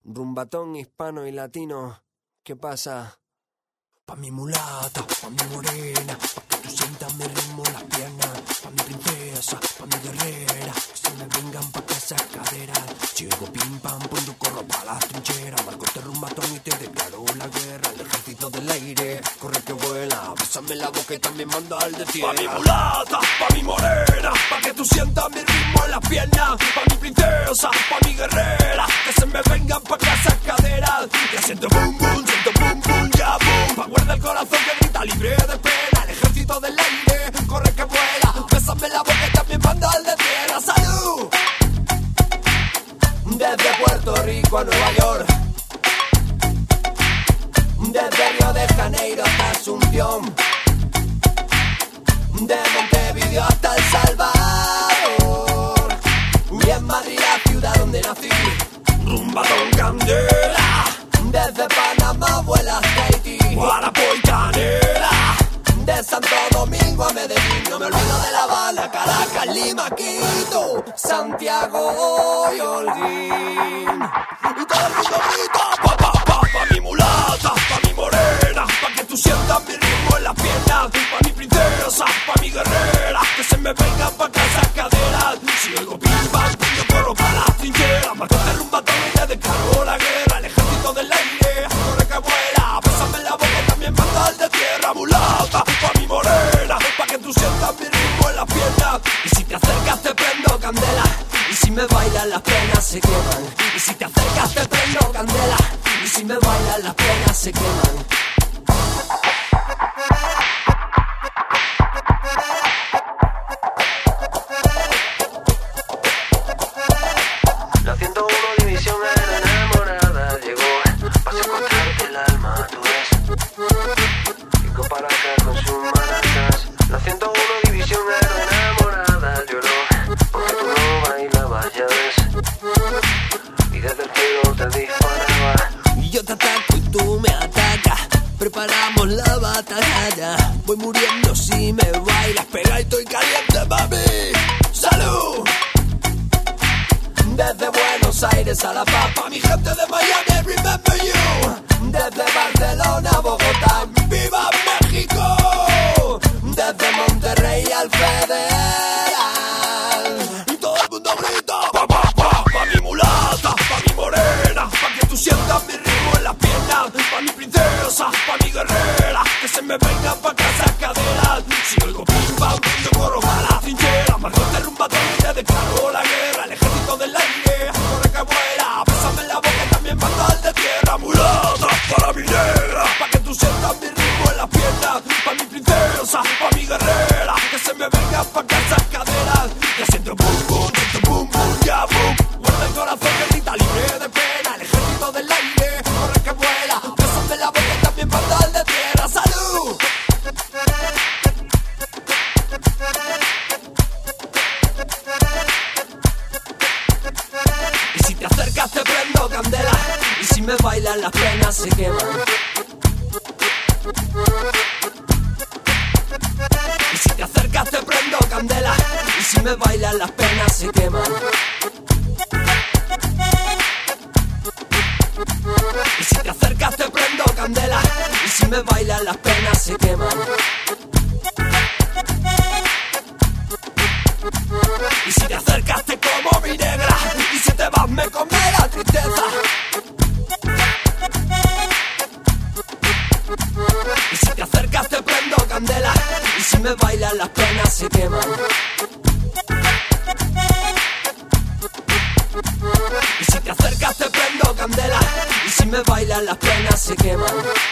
Rumbatón hispano y latino, ¿qué pasa? Pa' mi mulata, pa' mi morena, pa' que tú sientas mi ritmo en las piernas. Pa' mi princesa, pa' mi guerrera, que se me vengan pa' que esas caderas. Llego pim pam, pum, yo corro pa' las trincheras. Marco este rumbatón y te declaro la guerra. El ejército del aire, corre que vuela. Bésame la boca y también manda al de tierra. Pa' mi mulata, pa' mi morena, pa' que tú sientas mi ritmo en las piernas. Pa' mi princesa, pa' mi guerrera, que se me vengan pa' que esas caderas. Ya siento boom boom, ya boom. Guarda el corazón que grita libre de pena. El ejército del aire corre que vuela. Bésame la boca y también manda al de tierra. ¡Salud! Desde Puerto Rico a Nueva York, desde Río de Janeiro hasta Asunción, de Montevideo hasta El Salvador, y en Madrid la ciudad donde nací. Rumbatón candela. Desde Panamá vuela hasta Haití, Guarapo y canela. de Santo Domingo a Medellín. No me olvido de La Habana, Caracas, Lima, Quito, Santiago y Holguín. Y todo el mundo grita pa' mi mulata, pa' mi morena, pa' que tú sientas mi ritmo en las piernas. Pa' mi princesa, pa' mi guerrera, que se me vengan pa' que esas caderas. Si oigo pim pam, yo corro pa' las trincheras. Marco este rumbatón y te declaro la guerra. El ejército del aire corre que vuela. Bésame la boca y también manda al de tierra. Mulata, pa' mi morena, pa' que tú sientas mi ritmo en las piernas. Y si te acercas te prendo candela, y si me bailan las penas se queman. Y si te acercas te prendo candela, y si me bailan las penas se queman. La 101 división era enamorada, llegó para secuestrarte el alma, tú ves. Llegó para acá con sus maracas. La 101 división era enamorada, lloró porque tú no bailabas, ya ves. Y desde el cielo te disparaba. Y yo te ataco y tú me atacas, preparamos la batalla. Voy muriendo si me bailas, pegadito y caliente, mami. ¡Salud! Desde Buenos Aires a La Paz, pa' mi gente de Miami, remember you. Desde Barcelona a Bogotá, ¡viva México! Desde Monterrey al Federal, y todo el mundo grita pa' mi mulata, pa' mi morena, pa' que tú sientas mi ritmo en las piernas. Pa' mi princesa, pa' mi guerrera, que se me vengan pa' que esas caderas. Si oigo pim pam, yo corro pa' las trincheras. Marco este rumbatón y te declaro la guerra. El ejército del aire corre que vuela. Bésame la boca y también manda al de tierra. Mulata, para mi negra, pa' que tú sientas mi ritmo en las piernas. Pa' mi princesa, pa' mi guerrera, que se me vengan pa' que esas caderas. Ya siento boom boom, ya boom. Guarda el corazón que grita libre de pena. El ejército del aire corre que vuela. Bésame la boca y también manda al de tierra. ¡Salud! y si te acercas te prendo candela, y si me bailan las penas se queman. Y si te acercas te prendo candela, y si me bailan las penas se queman. Y si te acercas te prendo candela, y si me bailan las penas se queman. Y si te acercas te como mi negra, y si te vas me come la tristeza. Y si te acercas te prendo candela, y si me bailan las penas se queman. Y si te acercas te prendo candela, y si me bailan las penas se queman.